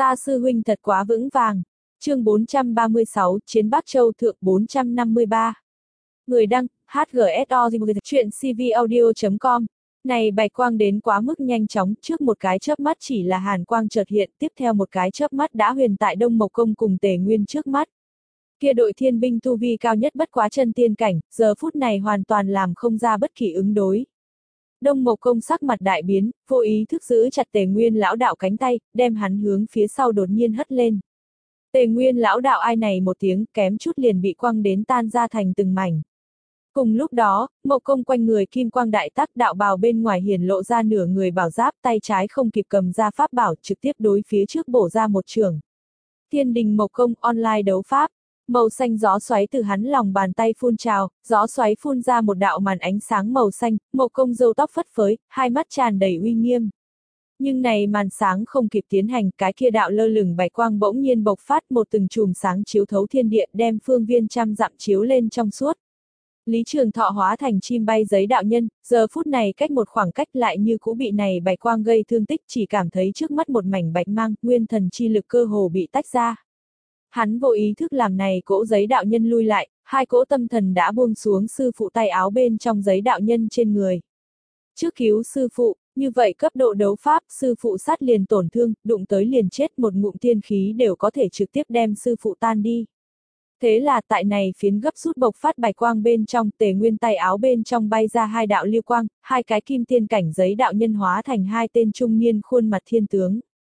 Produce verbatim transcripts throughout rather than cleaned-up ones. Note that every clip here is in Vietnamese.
Ta sư huynh thật quá vững vàng. Chương bốn trăm ba mươi sáu, Chiến Bắc Châu Thượng bốn trăm năm mươi ba. Người đăng, hát giê ét o chuyện c v audio chấm com. Này bạch quang đến quá mức nhanh chóng, trước một cái chớp mắt chỉ là hàn quang chợt hiện, tiếp theo một cái chớp mắt đã huyền tại Đông Mộc Công cùng Tề Nguyên trước mắt. Kia đội thiên binh tu vi cao nhất bất quá chân tiên cảnh, giờ phút này hoàn toàn làm không ra bất kỳ ứng đối. Đông Mộc Công sắc mặt đại biến, vô ý thức giữ chặt Tề Nguyên lão đạo cánh tay, đem hắn hướng phía sau đột nhiên hất lên. Tề Nguyên lão đạo ai này một tiếng, kém chút liền bị quăng đến tan ra thành từng mảnh. Cùng lúc đó, Mộc Công quanh người kim quang đại tắc, đạo bào bên ngoài hiển lộ ra nửa người bảo giáp, tay trái không kịp cầm ra pháp bảo, trực tiếp đối phía trước bổ ra một chưởng. Thiên đình Mộc Công online đấu pháp. Màu xanh gió xoáy từ hắn lòng bàn tay phun trào, gió xoáy phun ra một đạo màn ánh sáng màu xanh, Mộc Công râu tóc phất phới, hai mắt tràn đầy uy nghiêm. Nhưng này màn sáng không kịp tiến hành, cái kia đạo lơ lửng bạch quang bỗng nhiên bộc phát, một từng chùm sáng chiếu thấu thiên địa, đem phương viên trăm dặm chiếu lên trong suốt. Lý Trường Thọ hóa thành chim bay giấy đạo nhân, giờ phút này cách một khoảng cách lại như cũ bị này bạch quang gây thương tích, chỉ cảm thấy trước mắt một mảnh bạch mang, nguyên thần chi lực cơ hồ bị tách ra. Hắn vô ý thức làm này cỗ giấy đạo nhân lui lại, hai cỗ tâm thần đã buông xuống sư phụ tay áo bên trong giấy đạo nhân trên người. Trước cứu sư phụ, như vậy cấp độ đấu pháp, sư phụ sát liền tổn thương, đụng tới liền chết, một ngụm tiên khí đều có thể trực tiếp đem sư phụ tan đi. Thế là tại này phiến gấp rút bộc phát bạch quang bên trong, Tề Nguyên tay áo bên trong bay ra hai đạo lưu quang, hai cái kim tiên cảnh giấy đạo nhân hóa thành hai tên trung niên khuôn mặt thiên tướng.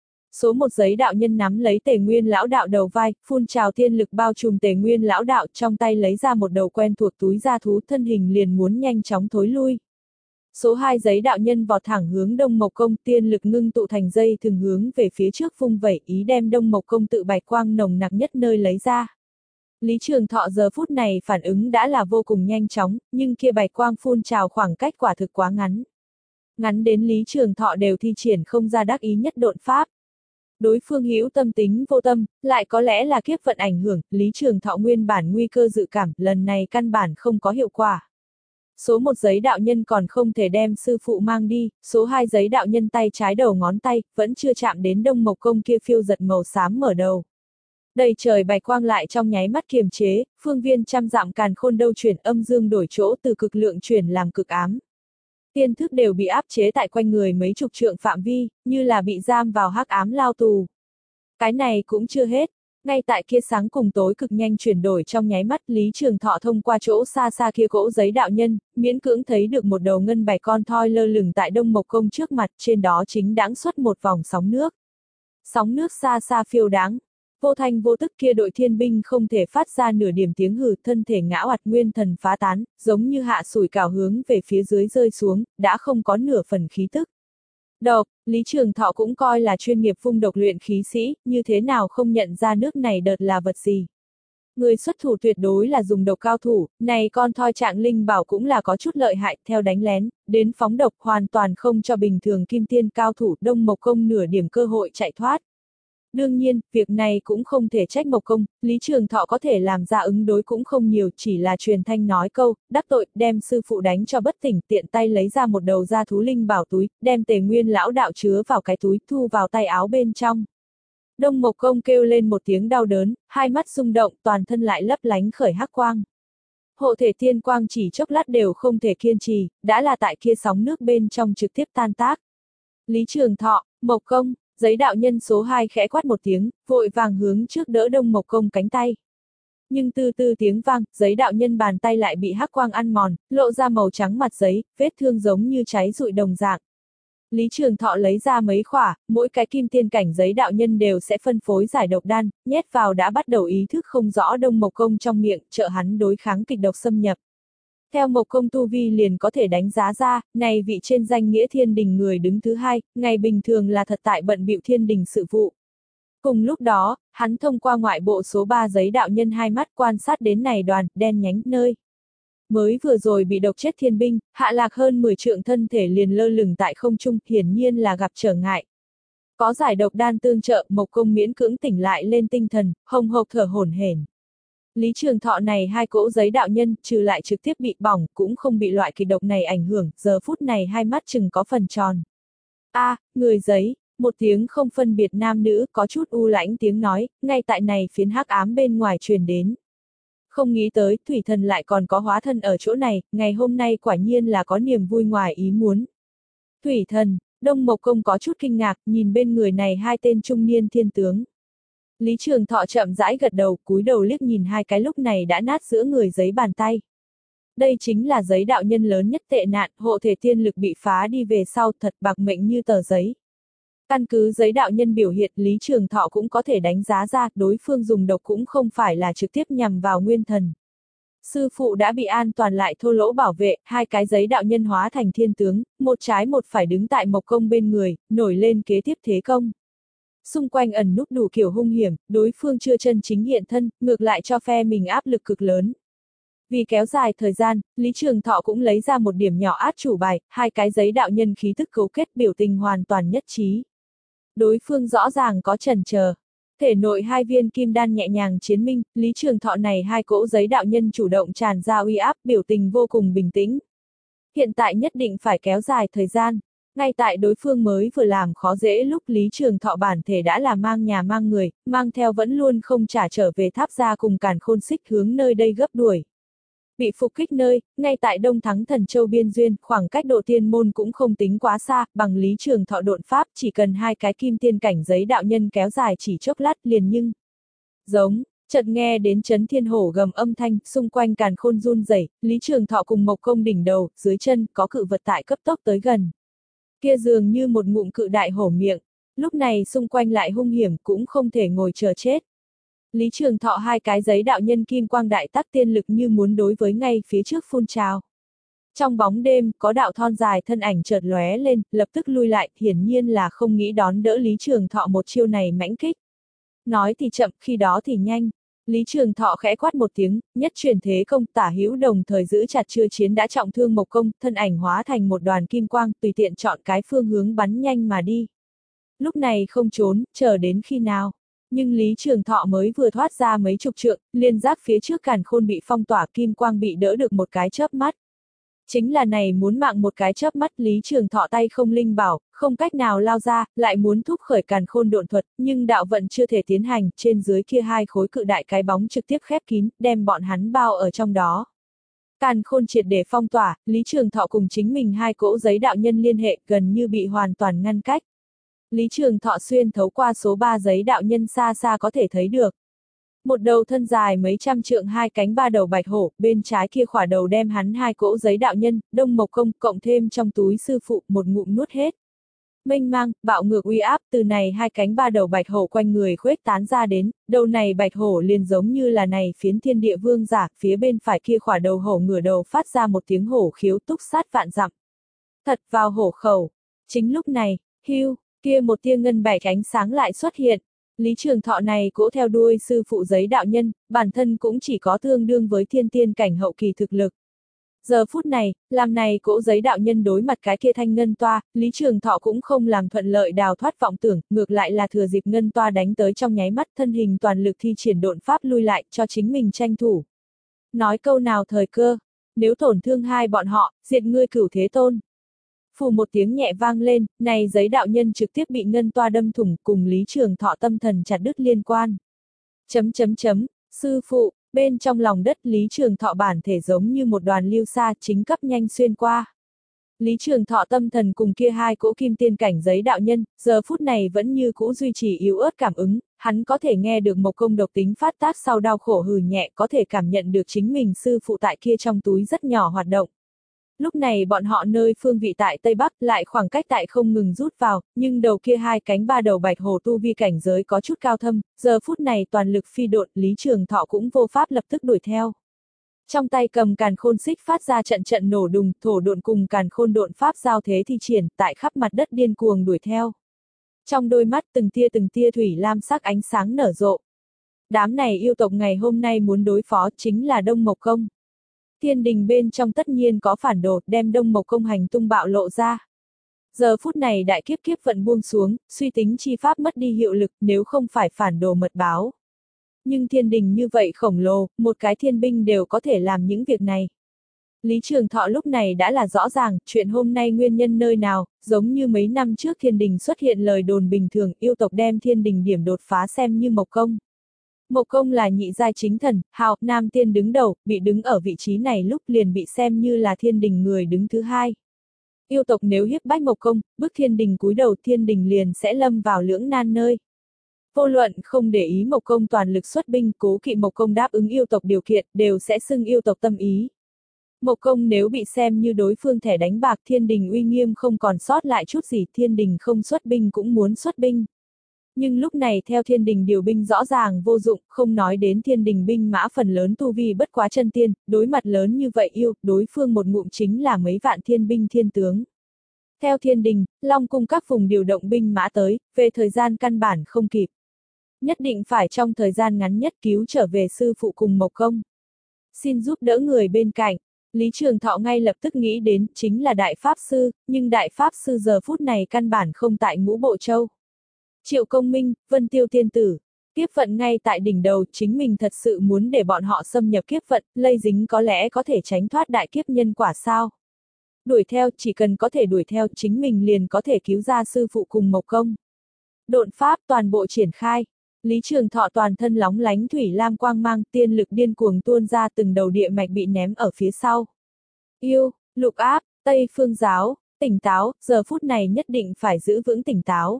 Số một giấy đạo nhân nắm lấy Tề Nguyên lão đạo đầu vai, phun trào thiên lực bao trùm Tề Nguyên lão đạo, trong tay lấy ra một đầu quen thuộc túi da thú, thân hình liền muốn nhanh chóng thối lui. Số hai giấy đạo nhân vọt thẳng hướng Đông Mộc Công, tiên lực ngưng tụ thành dây thường hướng về phía trước vung vẩy, ý đem Đông Mộc Công tự bạch quang nồng nặc nhất nơi lấy ra. Lý Trường Thọ giờ phút này phản ứng đã là vô cùng nhanh chóng, nhưng kia bạch quang phun trào khoảng cách quả thực quá ngắn. Ngắn đến Lý Trường Thọ đều thi triển không ra đắc ý nhất độn pháp. Đối phương hữu tâm tính vô tâm, lại có lẽ là kiếp vận ảnh hưởng, Lý Trường Thọ nguyên bản nguy cơ dự cảm, lần này căn bản không có hiệu quả. Số một giấy đạo nhân còn không thể đem sư phụ mang đi, số hai giấy đạo nhân tay trái đầu ngón tay, vẫn chưa chạm đến Đông Mộc Công kia phiêu giật màu xám mở đầu. Đầy trời bạch quang lại trong nháy mắt kiềm chế, phương viên trăm dặm càn khôn đâu chuyển, âm dương đổi chỗ, từ cực lượng chuyển làm cực ám. Tiên thức đều bị áp chế tại quanh người mấy chục trượng phạm vi, như là bị giam vào hắc ám lao tù. Cái này cũng chưa hết, ngay tại kia sáng cùng tối cực nhanh chuyển đổi trong nháy mắt, Lý Trường Thọ thông qua chỗ xa xa kia cỗ giấy đạo nhân, miễn cưỡng thấy được một đầu ngân bạch con thoi lơ lửng tại Đông Mộc Công trước mặt, trên đó chính đãng xuất một vòng sóng nước. Sóng nước xa xa phiêu đáng. Vô thanh vô tức kia đội thiên binh không thể phát ra nửa điểm tiếng hừ, thân thể ngã oặt, nguyên thần phá tán, giống như hạ sủi cảo hướng về phía dưới rơi xuống, đã không có nửa phần khí tức. Độc, Lý Trường Thọ cũng coi là chuyên nghiệp phung độc luyện khí sĩ, như thế nào không nhận ra nước này đợt là vật gì. Người xuất thủ tuyệt đối là dùng độc cao thủ, này con thoi trạng linh bảo cũng là có chút lợi hại, theo đánh lén, đến phóng độc hoàn toàn không cho bình thường kim tiên cao thủ Đông Mộc Công nửa điểm cơ hội chạy thoát. Đương nhiên, việc này cũng không thể trách Mộc Công, Lý Trường Thọ có thể làm ra ứng đối cũng không nhiều, chỉ là truyền thanh nói câu, đắc tội, đem sư phụ đánh cho bất tỉnh, tiện tay lấy ra một đầu da thú linh bảo túi, đem Tề Nguyên lão đạo chứa vào cái túi, thu vào tay áo bên trong. Đông Mộc Công kêu lên một tiếng đau đớn, hai mắt rung động, toàn thân lại lấp lánh khởi hắc quang. Hộ thể tiên quang chỉ chốc lát đều không thể kiên trì, đã là tại kia sóng nước bên trong trực tiếp tan tác. Lý Trường Thọ, Mộc Công. Giấy đạo nhân số hai khẽ quát một tiếng, vội vàng hướng trước đỡ Đông Mộc Công cánh tay. Nhưng từ từ tiếng vang, giấy đạo nhân bàn tay lại bị hắc quang ăn mòn, lộ ra màu trắng mặt giấy, vết thương giống như cháy rụi đồng dạng. Lý Trường Thọ lấy ra mấy khỏa, mỗi cái kim tiên cảnh giấy đạo nhân đều sẽ phân phối giải độc đan, nhét vào đã bắt đầu ý thức không rõ Đông Mộc Công trong miệng, trợ hắn đối kháng kịch độc xâm nhập. Theo Mộc Công tu vi liền có thể đánh giá ra, này vị trên danh nghĩa thiên đình người đứng thứ hai, ngày bình thường là thật tại bận bịu thiên đình sự vụ. Cùng lúc đó, hắn thông qua ngoại bộ số ba giấy đạo nhân hai mắt quan sát đến này đoàn, đen nhánh nơi. Mới vừa rồi bị độc chết thiên binh, hạ lạc hơn mười trượng thân thể liền lơ lửng tại không trung, hiển nhiên là gặp trở ngại. Có giải độc đan tương trợ, Mộc Công miễn cưỡng tỉnh lại lên tinh thần, hồng hộc thở hổn hển. Lý Trường Thọ này hai cỗ giấy đạo nhân, trừ lại trực tiếp bị bỏng, cũng không bị loại kịch độc này ảnh hưởng, giờ phút này hai mắt chừng có phần tròn. A, à, người giấy, Một tiếng không phân biệt nam nữ, có chút u lãnh tiếng nói, ngay tại này phiến hắc ám bên ngoài truyền đến. Không nghĩ tới, thủy thần lại còn có hóa thân ở chỗ này, ngày hôm nay quả nhiên là có niềm vui ngoài ý muốn. Thủy thần, Đông Mộc Công có chút kinh ngạc, nhìn bên người này hai tên trung niên thiên tướng. Lý Trường Thọ chậm rãi gật đầu, cúi đầu liếc nhìn hai cái lúc này đã nát giữa người giấy bàn tay. Đây chính là giấy đạo nhân lớn nhất tệ nạn, hộ thể tiên lực bị phá đi về sau, thật bạc mệnh như tờ giấy. Căn cứ giấy đạo nhân biểu hiện, Lý Trường Thọ cũng có thể đánh giá ra, đối phương dùng độc cũng không phải là trực tiếp nhằm vào nguyên thần. Sư phụ đã bị an toàn lại thô lỗ bảo vệ, hai cái giấy đạo nhân hóa thành thiên tướng, một trái một phải đứng tại Mộc Công bên người, nổi lên kế tiếp thế công. Xung quanh ẩn núp đủ kiểu hung hiểm, đối phương chưa chân chính hiện thân, ngược lại cho phe mình áp lực cực lớn. Vì kéo dài thời gian, Lý Trường Thọ cũng lấy ra một điểm nhỏ át chủ bài, hai cái giấy đạo nhân khí tức cấu kết biểu tình hoàn toàn nhất trí. Đối phương rõ ràng có chần chờ. Thể nội hai viên kim đan nhẹ nhàng chiến minh, Lý Trường Thọ này hai cỗ giấy đạo nhân chủ động tràn ra uy áp, biểu tình vô cùng bình tĩnh. Hiện tại nhất định phải kéo dài thời gian. Ngay tại đối phương mới vừa làm khó dễ lúc Lý Trường Thọ bản thể đã là mang nhà mang người, mang theo vẫn luôn không trả trở về Tháp Gia cùng Càn Khôn Xích hướng nơi đây gấp đuổi. Bị phục kích nơi, ngay tại Đông Thắng Thần Châu biên duyên, khoảng cách độ tiên môn cũng không tính quá xa, bằng Lý Trường Thọ độn pháp chỉ cần hai cái kim tiên cảnh giấy đạo nhân kéo dài chỉ chốc lát liền nhưng. Giống, chợt nghe đến chấn thiên hổ gầm âm thanh, xung quanh Càn Khôn run rẩy, Lý Trường Thọ cùng Mộc Công đỉnh đầu, dưới chân, có cự vật tại cấp tốc tới gần. Kia dường như một ngụm cự đại hổ miệng, lúc này xung quanh lại hung hiểm cũng không thể ngồi chờ chết. Lý Trường Thọ hai cái giấy đạo nhân kim quang đại tắc tiên lực như muốn đối với ngay phía trước phun trào. Trong bóng đêm, có đạo thon dài thân ảnh chợt lóe lên, lập tức lui lại, hiển nhiên là không nghĩ đón đỡ Lý Trường Thọ một chiêu này mãnh kích. Nói thì chậm, khi đó thì nhanh. Lý Trường Thọ khẽ quát một tiếng, nhất truyền thế công tả hữu đồng thời giữ chặt chưa chiến đã trọng thương Mộc Công, thân ảnh hóa thành một đoàn kim quang, tùy tiện chọn cái phương hướng bắn nhanh mà đi. Lúc này không trốn, chờ đến khi nào. Nhưng Lý Trường Thọ mới vừa thoát ra mấy chục trượng, liên giác phía trước Càn Khôn bị phong tỏa, kim quang bị đỡ được một cái chớp mắt. Chính là này muốn mạng một cái chớp mắt, Lý Trường Thọ tay không linh bảo, không cách nào lao ra, lại muốn thúc khởi Càn Khôn độn thuật, nhưng đạo vận chưa thể tiến hành, trên dưới kia hai khối cự đại cái bóng trực tiếp khép kín, đem bọn hắn bao ở trong đó. Càn Khôn triệt để phong tỏa, Lý Trường Thọ cùng chính mình hai cỗ giấy đạo nhân liên hệ gần như bị hoàn toàn ngăn cách. Lý Trường Thọ xuyên thấu qua số ba giấy đạo nhân xa xa có thể thấy được. Một đầu thân dài mấy trăm trượng hai cánh ba đầu bạch hổ, bên trái kia khỏa đầu đem hắn hai cỗ giấy đạo nhân, Đông Mộc Công, cộng thêm trong túi sư phụ, một ngụm nuốt hết. Mênh mang, bạo ngược uy áp, từ này hai cánh ba đầu bạch hổ quanh người khuếch tán ra đến, đầu này bạch hổ liền giống như là này phiến thiên địa vương giả, phía bên phải kia khỏa đầu hổ ngửa đầu phát ra một tiếng hổ khiếu túc sát vạn dặm. Thật vào hổ khẩu. Chính lúc này, hưu, kia một tia ngân bạch ánh sáng lại xuất hiện. Lý Trường Thọ này cỗ theo đuôi sư phụ giấy đạo nhân, bản thân cũng chỉ có tương đương với thiên tiên cảnh hậu kỳ thực lực. Giờ phút này, làm này cỗ giấy đạo nhân đối mặt cái kia thanh ngân toa, Lý Trường Thọ cũng không làm thuận lợi đào thoát vọng tưởng, ngược lại là thừa dịp ngân toa đánh tới trong nháy mắt, thân hình toàn lực thi triển độn pháp lui lại, cho chính mình tranh thủ. Nói câu nào thời cơ, nếu tổn thương hai bọn họ, diệt ngươi Cửu Thế Tôn. Phù một tiếng nhẹ vang lên, này giấy đạo nhân trực tiếp bị ngân toa đâm thủng, cùng Lý Trường Thọ tâm thần chặt đứt liên quan. Chấm chấm chấm, sư phụ, bên trong lòng đất Lý Trường Thọ bản thể giống như một đoàn lưu sa chính cấp nhanh xuyên qua. Lý Trường Thọ tâm thần cùng kia hai cỗ kim tiên cảnh giấy đạo nhân, giờ phút này vẫn như cũ duy trì yếu ớt cảm ứng, hắn có thể nghe được Mộc Công độc tính phát tác sau đau khổ hừ nhẹ, có thể cảm nhận được chính mình sư phụ tại kia trong túi rất nhỏ hoạt động. Lúc này bọn họ nơi phương vị tại Tây Bắc lại khoảng cách tại không ngừng rút vào, nhưng đầu kia hai cánh ba đầu bạch hổ tu vi cảnh giới có chút cao thâm, giờ phút này toàn lực phi độn, Lý Trường Thọ cũng vô pháp lập tức đuổi theo. Trong tay cầm Càn Khôn xích phát ra trận trận nổ đùng, thổ độn cùng Càn Khôn độn pháp giao thế thi triển, tại khắp mặt đất điên cuồng đuổi theo. Trong đôi mắt từng tia từng tia thủy lam sắc ánh sáng nở rộ. Đám này yêu tộc ngày hôm nay muốn đối phó chính là Đông Mộc Công. Thiên đình bên trong tất nhiên có phản đồ, đem Đông Mộc Công hành tung bạo lộ ra. Giờ phút này đại kiếp kiếp vận buông xuống, suy tính chi pháp mất đi hiệu lực nếu không phải phản đồ mật báo. Nhưng thiên đình như vậy khổng lồ, một cái thiên binh đều có thể làm những việc này. Lý Trường Thọ lúc này đã là rõ ràng, chuyện hôm nay nguyên nhân nơi nào, giống như mấy năm trước thiên đình xuất hiện lời đồn bình thường, yêu tộc đem thiên đình điểm đột phá xem như Mộc Công. Mộc Công là nhị giai chính thần, hào, nam tiên đứng đầu, bị đứng ở vị trí này lúc liền bị xem như là thiên đình người đứng thứ hai. Yêu tộc nếu hiếp bách Mộc Công, bức thiên đình cúi đầu, thiên đình liền sẽ lâm vào lưỡng nan nơi. Vô luận không để ý Mộc Công toàn lực xuất binh, cố kỵ Mộc Công đáp ứng yêu tộc điều kiện, đều sẽ xưng yêu tộc tâm ý. Mộc Công nếu bị xem như đối phương thẻ đánh bạc, thiên đình uy nghiêm không còn sót lại chút gì, thiên đình không xuất binh cũng muốn xuất binh. Nhưng lúc này theo thiên đình điều binh rõ ràng vô dụng, không nói đến thiên đình binh mã phần lớn tu vi bất quá chân tiên, đối mặt lớn như vậy yêu, đối phương một ngụm chính là mấy vạn thiên binh thiên tướng. Theo thiên đình, Long cung các vùng điều động binh mã tới, về thời gian căn bản không kịp. Nhất định phải trong thời gian ngắn nhất cứu trở về sư phụ cùng Mộc Công. Xin giúp đỡ người bên cạnh. Lý Trường Thọ ngay lập tức nghĩ đến, chính là Đại Pháp Sư, nhưng Đại Pháp Sư giờ phút này căn bản không tại Ngũ Bộ Châu. Triệu Công Minh, Vân Tiêu Tiên Tử, kiếp vận ngay tại đỉnh đầu, chính mình thật sự muốn để bọn họ xâm nhập kiếp vận, lây dính có lẽ có thể tránh thoát đại kiếp nhân quả sao. Đuổi theo, chỉ cần có thể đuổi theo, chính mình liền có thể cứu ra sư phụ cùng Mộc Công. Độn pháp toàn bộ triển khai. Lý Trường Thọ toàn thân lóng lánh thủy lam quang mang, tiên lực điên cuồng tuôn ra, từng đầu địa mạch bị ném ở phía sau. Yêu, lục áp, Tây Phương Giáo, tỉnh táo, giờ phút này nhất định phải giữ vững tỉnh táo.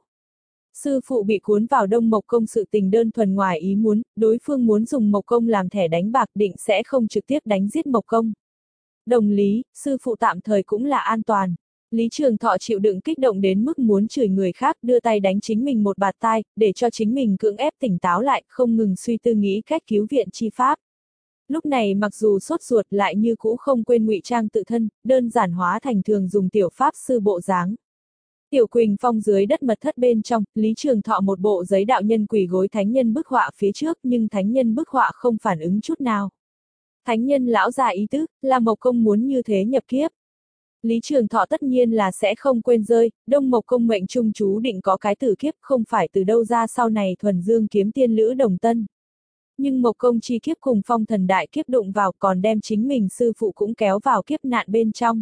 Sư phụ bị cuốn vào Đông Mộc Công sự tình đơn thuần ngoài ý muốn, đối phương muốn dùng Mộc Công làm thẻ đánh bạc, định sẽ không trực tiếp đánh giết Mộc Công. Đồng lý, sư phụ tạm thời cũng là an toàn. Lý Trường Thọ chịu đựng kích động đến mức muốn chửi người khác, đưa tay đánh chính mình một bạt tai, để cho chính mình cưỡng ép tỉnh táo lại, không ngừng suy tư nghĩ cách cứu viện chi pháp. Lúc này mặc dù sốt ruột lại như cũ không quên ngụy trang tự thân, đơn giản hóa thành thường dùng tiểu pháp sư bộ dáng. Tiểu Quỳnh Phong dưới đất mật thất bên trong, Lý Trường Thọ một bộ giấy đạo nhân quỳ gối thánh nhân bức họa phía trước, nhưng thánh nhân bức họa không phản ứng chút nào. Thánh nhân lão già ý tứ, là Mộc Công muốn như thế nhập kiếp. Lý Trường Thọ tất nhiên là sẽ không quên rơi, Đông Mộc Công mệnh trung chú định có cái tử kiếp, không phải từ đâu ra sau này thuần dương kiếm tiên lữ đồng tân. Nhưng Mộc Công chi kiếp cùng phong thần đại kiếp đụng vào, còn đem chính mình sư phụ cũng kéo vào kiếp nạn bên trong.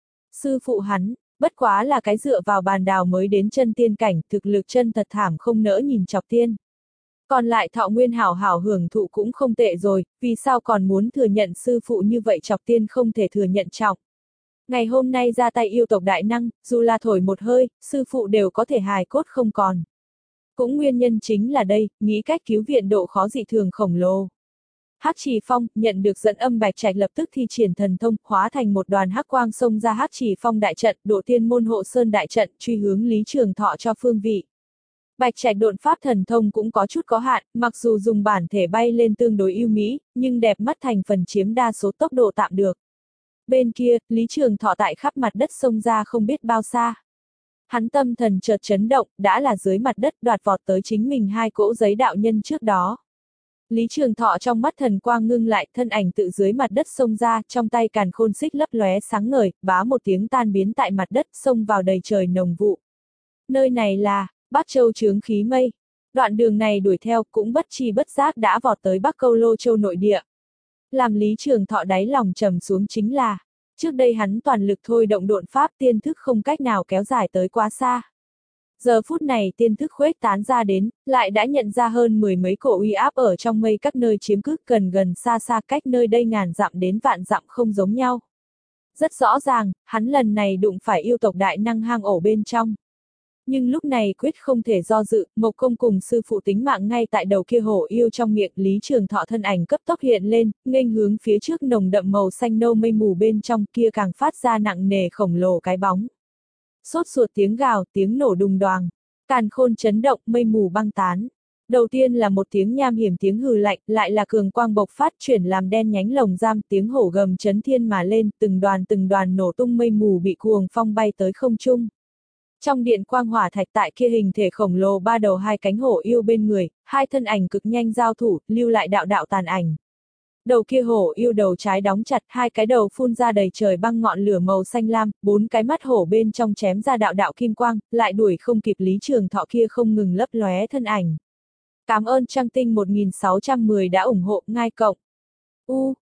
Sư phụ hắn, bất quá là cái dựa vào bàn đào mới đến chân tiên cảnh, thực lực chân thật thảm không nỡ nhìn chọc tiên. Còn lại Thọ Nguyên hảo hảo hưởng thụ cũng không tệ rồi, vì sao còn muốn thừa nhận sư phụ như vậy chọc tiên không thể thừa nhận trọng. Ngày hôm nay ra tay yêu tộc đại năng, dù là thổi một hơi, sư phụ đều có thể hài cốt không còn. Cũng nguyên nhân chính là đây, nghĩ cách cứu viện độ khó dị thường khổng lồ. Hắc Trì Phong, nhận được dẫn âm Bạch Trạch lập tức thi triển thần thông, hóa thành một đoàn hắc quang xông ra Hắc Trì Phong đại trận, độ tiên môn hộ sơn đại trận, truy hướng Lý Trường Thọ cho phương vị. Bạch Trạch độn pháp thần thông cũng có chút có hạn, mặc dù dùng bản thể bay lên tương đối ưu mỹ, nhưng đẹp mắt thành phần chiếm đa số tốc độ tạm được. Bên kia, Lý Trường Thọ tại khắp mặt đất xông ra không biết bao xa. Hắn tâm thần chợt chấn động, đã là dưới mặt đất đoạt vọt tới chính mình hai cỗ giấy đạo nhân trước đó. Lý Trường Thọ trong mắt thần quang ngưng lại, thân ảnh tự dưới mặt đất xông ra, trong tay càn khôn xích lấp lóe sáng ngời, bá một tiếng tan biến tại mặt đất, xông vào đầy trời nồng vụ. Nơi này là Bắc Châu chướng khí mây. Đoạn đường này đuổi theo cũng bất chi bất giác đã vọt tới Bắc Câu Lô Châu nội địa. Làm Lý Trường Thọ đáy lòng trầm xuống chính là, trước đây hắn toàn lực thôi động độn pháp tiên thức không cách nào kéo dài tới quá xa. Giờ phút này tiên thức khuếch tán ra đến, lại đã nhận ra hơn mười mấy cổ uy áp ở trong mây các nơi chiếm cứ gần gần xa xa cách nơi đây ngàn dặm đến vạn dặm không giống nhau. Rất rõ ràng, hắn lần này đụng phải yêu tộc đại năng hang ổ bên trong. Nhưng lúc này quyết không thể do dự, Mộc Công cùng sư phụ tính mạng ngay tại đầu kia hổ yêu trong miệng. Lý Trường Thọ thân ảnh cấp tốc hiện lên, nghênh hướng phía trước nồng đậm màu xanh nâu mây mù bên trong kia càng phát ra nặng nề khổng lồ cái bóng. Sốt ruột tiếng gào, tiếng nổ đùng đoàng, càn khôn chấn động, mây mù băng tán. Đầu tiên là một tiếng nham hiểm tiếng hừ lạnh, lại là cường quang bộc phát chuyển làm đen nhánh lồng giam, tiếng hổ gầm chấn thiên mà lên, từng đoàn từng đoàn nổ tung mây mù bị cuồng phong bay tới không trung. Trong điện quang hỏa thạch tại kia hình thể khổng lồ ba đầu hai cánh hổ yêu bên người, hai thân ảnh cực nhanh giao thủ, lưu lại đạo đạo tàn ảnh. Đầu kia hổ yêu đầu trái đóng chặt, hai cái đầu phun ra đầy trời băng ngọn lửa màu xanh lam, bốn cái mắt hổ bên trong chém ra đạo đạo kim quang, lại đuổi không kịp Lý Trường Thọ kia không ngừng lấp lóe thân ảnh. Cảm ơn Trăng Tinh một nghìn sáu trăm mười đã ủng hộ, ngai cộng. U,